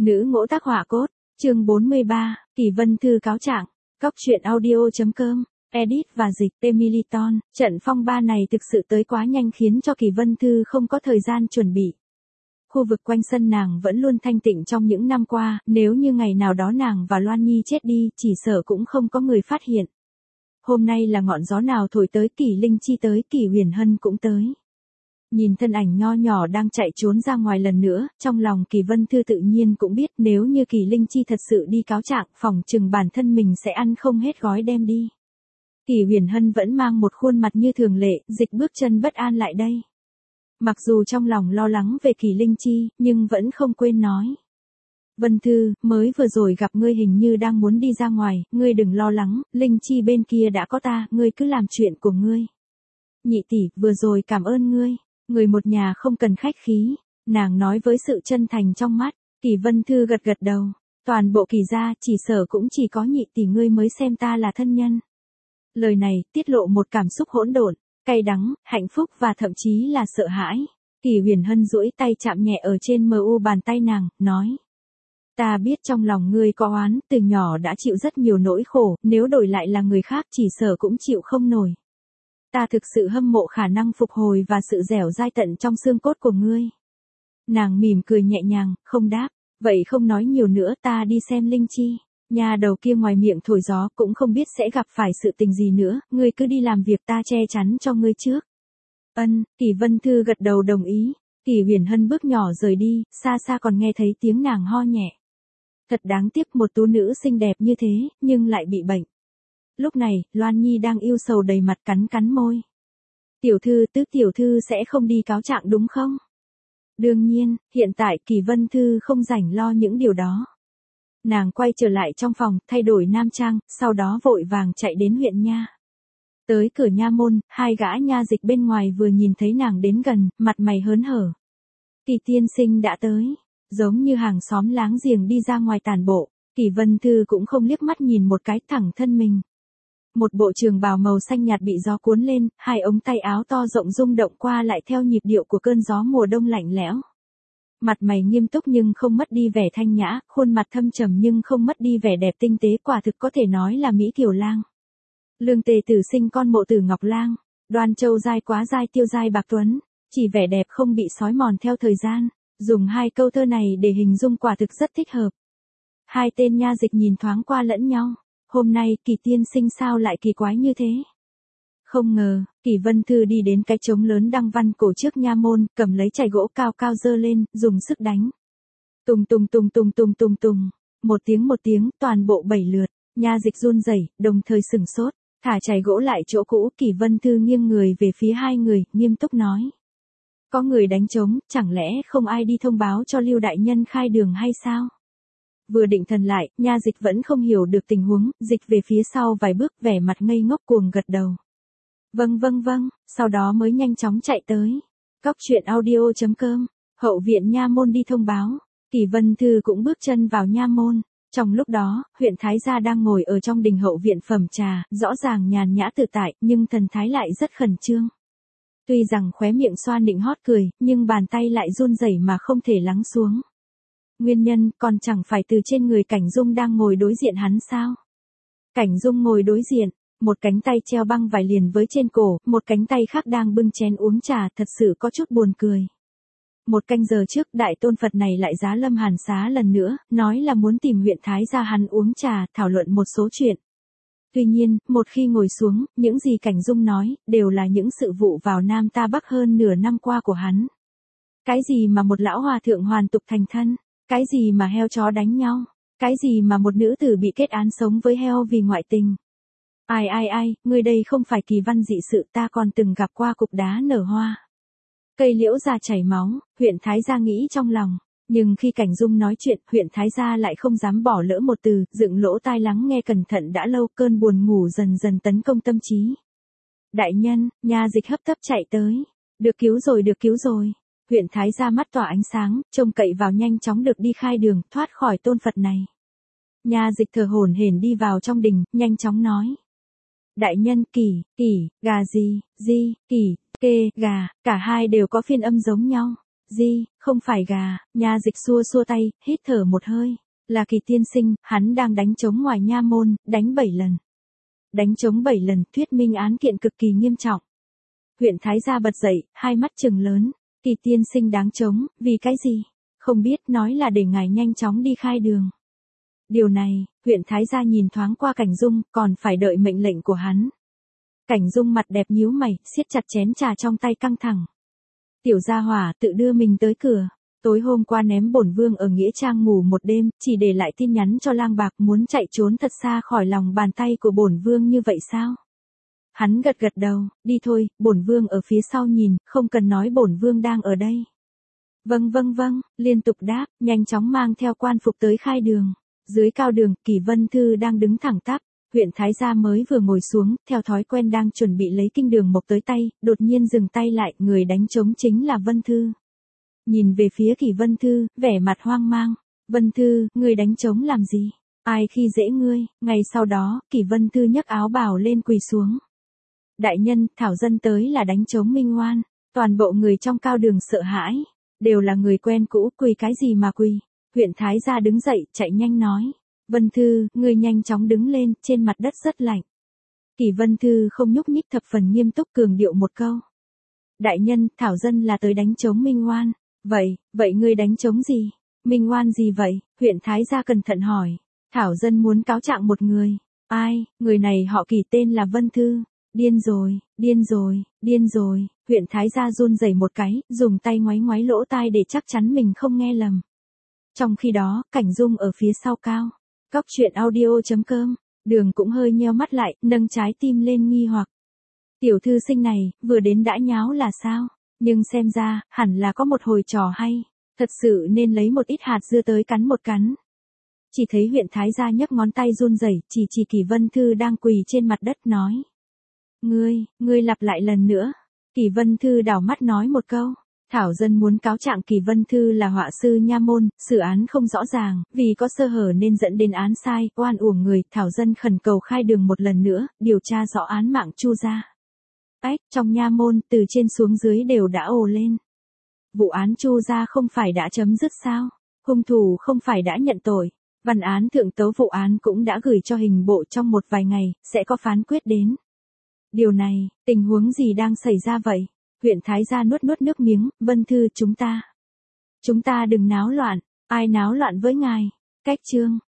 Nữ ngỗ tác hỏa cốt, chương 43, Kỳ Vân Thư cáo trạng, Cóc truyện audio.com, edit và dịch Emiliton. Trận phong ba này thực sự tới quá nhanh khiến cho Kỳ Vân Thư không có thời gian chuẩn bị. Khu vực quanh sân nàng vẫn luôn thanh tịnh trong những năm qua, nếu như ngày nào đó nàng và Loan Nhi chết đi, chỉ sợ cũng không có người phát hiện. Hôm nay là ngọn gió nào thổi tới, Kỳ Linh Chi tới, Kỳ Huyền Hân cũng tới. Nhìn thân ảnh nho nhỏ đang chạy trốn ra ngoài lần nữa, trong lòng Kỳ Vân Thư tự nhiên cũng biết nếu như Kỳ Linh Chi thật sự đi cáo trạng, phỏng chừng bản thân mình sẽ ăn không hết gói đem đi. Kỳ Huyền Hân vẫn mang một khuôn mặt như thường lệ, dịch bước chân bất an lại đây. Mặc dù trong lòng lo lắng về Kỳ Linh Chi, nhưng vẫn không quên nói. Vân Thư, mới vừa rồi gặp ngươi hình như đang muốn đi ra ngoài, ngươi đừng lo lắng, Linh Chi bên kia đã có ta, ngươi cứ làm chuyện của ngươi. Nhị tỷ, vừa rồi cảm ơn ngươi. Người một nhà không cần khách khí, nàng nói với sự chân thành trong mắt. Kỳ Vân Thư gật gật đầu, toàn bộ Kỳ gia chỉ sở cũng chỉ có nhị tỷ ngươi mới xem ta là thân nhân. Lời này tiết lộ một cảm xúc hỗn độn, cay đắng, hạnh phúc và thậm chí là sợ hãi. Kỳ Huyền Hân duỗi tay chạm nhẹ ở trên mu bàn tay nàng, nói. Ta biết trong lòng ngươi có oán, từ nhỏ đã chịu rất nhiều nỗi khổ, nếu đổi lại là người khác chỉ sở cũng chịu không nổi. Ta thực sự hâm mộ khả năng phục hồi và sự dẻo dai tận trong xương cốt của ngươi. Nàng mỉm cười nhẹ nhàng, không đáp, vậy không nói nhiều nữa, ta đi xem Linh Chi. Nhà đầu kia ngoài miệng thổi gió cũng không biết sẽ gặp phải sự tình gì nữa, ngươi cứ đi làm việc, ta che chắn cho ngươi trước. Ân, Kỳ Vân Thư gật đầu đồng ý. Kỳ Huyền Hân bước nhỏ rời đi, xa xa còn nghe thấy tiếng nàng ho nhẹ. Thật đáng tiếc, một tú nữ xinh đẹp như thế, nhưng lại bị bệnh. Lúc này, Loan Nhi đang ưu sầu đầy mặt, cắn cắn môi. Tiểu thư, tứ tiểu thư sẽ không đi cáo trạng đúng không? Đương nhiên, hiện tại Kỳ Vân Thư không rảnh lo những điều đó. Nàng quay trở lại trong phòng, thay đổi nam trang, sau đó vội vàng chạy đến huyện nha. Tới cửa nha môn, hai gã nha dịch bên ngoài vừa nhìn thấy nàng đến gần, mặt mày hớn hở. Kỳ tiên sinh đã tới, giống như hàng xóm láng giềng đi ra ngoài tản bộ. Kỳ Vân Thư cũng không liếc mắt nhìn một cái, thẳng thân mình. Một bộ trường bào màu xanh nhạt bị gió cuốn lên, hai ống tay áo to rộng rung động qua lại theo nhịp điệu của cơn gió mùa đông lạnh lẽo. Mặt mày nghiêm túc nhưng không mất đi vẻ thanh nhã, khuôn mặt thâm trầm nhưng không mất đi vẻ đẹp tinh tế, quả thực có thể nói là mỹ kiều lang. Lương Tề Tử sinh con Mộ Tử Ngọc Lang, Đoan Châu giai quá giai tiêu giai bạc tuấn, chỉ vẻ đẹp không bị xói mòn theo thời gian, dùng hai câu thơ này để hình dung quả thực rất thích hợp. Hai tên nha dịch nhìn thoáng qua lẫn nhau. Hôm nay Kỳ tiên sinh sao lại kỳ quái như thế? Không ngờ, Kỳ Vân Thư đi đến cái trống lớn đăng văn cổ trước nha môn, cầm lấy chày gỗ cao cao giơ lên, dùng sức đánh. Tùng tùng tùng tùng tùng tùng tùng, một tiếng, toàn bộ 7 lượt, nha dịch run rẩy, đồng thời sửng sốt, thả chày gỗ lại chỗ cũ. Kỳ Vân Thư nghiêng người về phía hai người, nghiêm túc nói. Có người đánh trống, chẳng lẽ không ai đi thông báo cho Lưu đại nhân khai đường hay sao? Vừa định thần lại, nha dịch vẫn không hiểu được tình huống, dịch về phía sau vài bước, vẻ mặt ngây ngốc cuồng gật đầu. Vâng, sau đó mới nhanh chóng chạy tới. Cóc truyện audio.com, hậu viện nha môn đi thông báo. Kỳ Vân Thư cũng bước chân vào nha môn. Trong lúc đó, huyện Thái gia đang ngồi ở trong đình hậu viện phẩm trà, rõ ràng nhàn nhã tự tại, nhưng thần thái lại rất khẩn trương. Tuy rằng khóe miệng xoa nịnh hót cười, nhưng bàn tay lại run rẩy mà không thể lắng xuống. Nguyên nhân còn chẳng phải từ trên người Cảnh Dung đang ngồi đối diện hắn sao? Cảnh Dung ngồi đối diện, một cánh tay treo băng vải liền với trên cổ, một cánh tay khác đang bưng chén uống trà, thật sự có chút buồn cười. Một canh giờ trước, đại tôn Phật này lại giá Lâm Hàn Xá lần nữa, nói là muốn tìm huyện Thái gia hắn uống trà, thảo luận một số chuyện. Tuy nhiên, một khi ngồi xuống, những gì Cảnh Dung nói, đều là những sự vụ vào Nam ta Bắc hơn nửa năm qua của hắn. Cái gì mà một lão hòa thượng hoàn tục thành thân? Cái gì mà heo chó đánh nhau? Cái gì mà một nữ tử bị kết án sống với heo vì ngoại tình? Ai, người đây không phải kỳ văn dị sự, ta còn từng gặp qua cục đá nở hoa. Cây liễu già chảy máu, huyện Thái gia nghĩ trong lòng. Nhưng khi Cảnh Dung nói chuyện, huyện Thái gia lại không dám bỏ lỡ một từ, dựng lỗ tai lắng nghe cẩn thận đã lâu, cơn buồn ngủ dần dần tấn công tâm trí. Đại nhân, nha dịch hấp tấp chạy tới. Được cứu rồi. Huyện Thái gia mắt tỏa ánh sáng, trông cậy vào nhanh chóng được đi khai đường, thoát khỏi tôn Phật này. Nha dịch thở hổn hển đi vào trong đình, nhanh chóng nói. Đại nhân, gà gì, kỳ, kê, gà, cả hai đều có phiên âm giống nhau. Gì, không phải gà, nha dịch xua xua tay, hít thở một hơi. Là Kỳ tiên sinh, hắn đang đánh trống ngoài nha môn, đánh 7 lần. Đánh trống 7 lần, thuyết minh án kiện cực kỳ nghiêm trọng. Huyện Thái gia bật dậy, hai mắt trừng lớn. Kỳ tiên sinh đáng trống, vì cái gì? Không biết, nói là để ngài nhanh chóng đi khai đường. Điều này, huyện Thái gia nhìn thoáng qua Cảnh Dung, còn phải đợi mệnh lệnh của hắn. Cảnh Dung mặt đẹp nhíu mày, siết chặt chén trà trong tay căng thẳng. Tiểu gia hỏa tự đưa mình tới cửa. Tối hôm qua ném bổn vương ở nghĩa trang ngủ một đêm, chỉ để lại tin nhắn cho Lang Bạc muốn chạy trốn thật xa khỏi lòng bàn tay của bổn vương như vậy sao? Hắn gật gật đầu, đi thôi, bổn vương ở phía sau nhìn, không cần nói bổn vương đang ở đây. Vâng, liên tục đáp, nhanh chóng mang theo quan phục tới khai đường. Dưới cao đường, Kỳ Vân Thư đang đứng thẳng tắp, huyện Thái gia mới vừa ngồi xuống, theo thói quen đang chuẩn bị lấy kinh đường mộc tới tay, đột nhiên dừng tay lại, người đánh trống chính là Vân Thư. Nhìn về phía Kỳ Vân Thư, vẻ mặt hoang mang. Vân Thư, ngươi đánh trống làm gì? Ai khi dễ ngươi? Ngày sau đó, Kỳ Vân Thư nhấc áo bào lên quỳ xuống. Đại nhân, thảo dân tới là đánh trống minh oan. Toàn bộ người trong cao đường sợ hãi. Đều là người quen cũ, quỳ cái gì mà quỳ? Huyện Thái gia đứng dậy, chạy nhanh nói. Vân Thư, ngươi nhanh chóng đứng lên, trên mặt đất rất lạnh. Kỳ Vân Thư không nhúc nhích, thập phần nghiêm túc cường điệu một câu. Đại nhân, thảo dân là tới đánh trống minh oan. Vậy ngươi đánh trống gì? Minh oan gì vậy? Huyện Thái gia cẩn thận hỏi. Thảo dân muốn cáo trạng một người. Ai? Người này họ Kỳ, tên là Vân Thư. Điên rồi. Huyện Thái gia run rẩy một cái, dùng tay ngoáy ngoáy lỗ tai để chắc chắn mình không nghe lầm. Trong khi đó, Cảnh Dung ở phía sau cao. Cóc truyện audio.com. Đường cũng hơi nheo mắt lại, nâng trái tim lên nghi hoặc. Tiểu thư sinh này, vừa đến đã nháo là sao? Nhưng xem ra, hẳn là có một hồi trò hay. Thật sự nên lấy một ít hạt dưa tới cắn một cắn. Chỉ thấy huyện Thái gia nhấc ngón tay run rẩy, chỉ Kỳ Vân Thư đang quỳ trên mặt đất nói. Ngươi lặp lại lần nữa. Kỳ Vân Thư đảo mắt nói một câu. Thảo dân muốn cáo trạng Kỳ Vân Thư là họa sư nha môn, xử án không rõ ràng, vì có sơ hở nên dẫn đến án sai, oan uổng người, thảo dân khẩn cầu khai đường một lần nữa, điều tra rõ án mạng Chu gia. Trong nha môn, từ trên xuống dưới đều đã ồ lên. Vụ án Chu gia không phải đã chấm dứt sao? Hung thủ không phải đã nhận tội. Văn án thượng tấu vụ án cũng đã gửi cho hình bộ trong một vài ngày, sẽ có phán quyết đến. Điều này, tình huống gì đang xảy ra vậy? Huyện Thái gia nuốt nước miếng, Vân Thư, chúng ta đừng náo loạn. Ai náo loạn với ngài? Cách chương.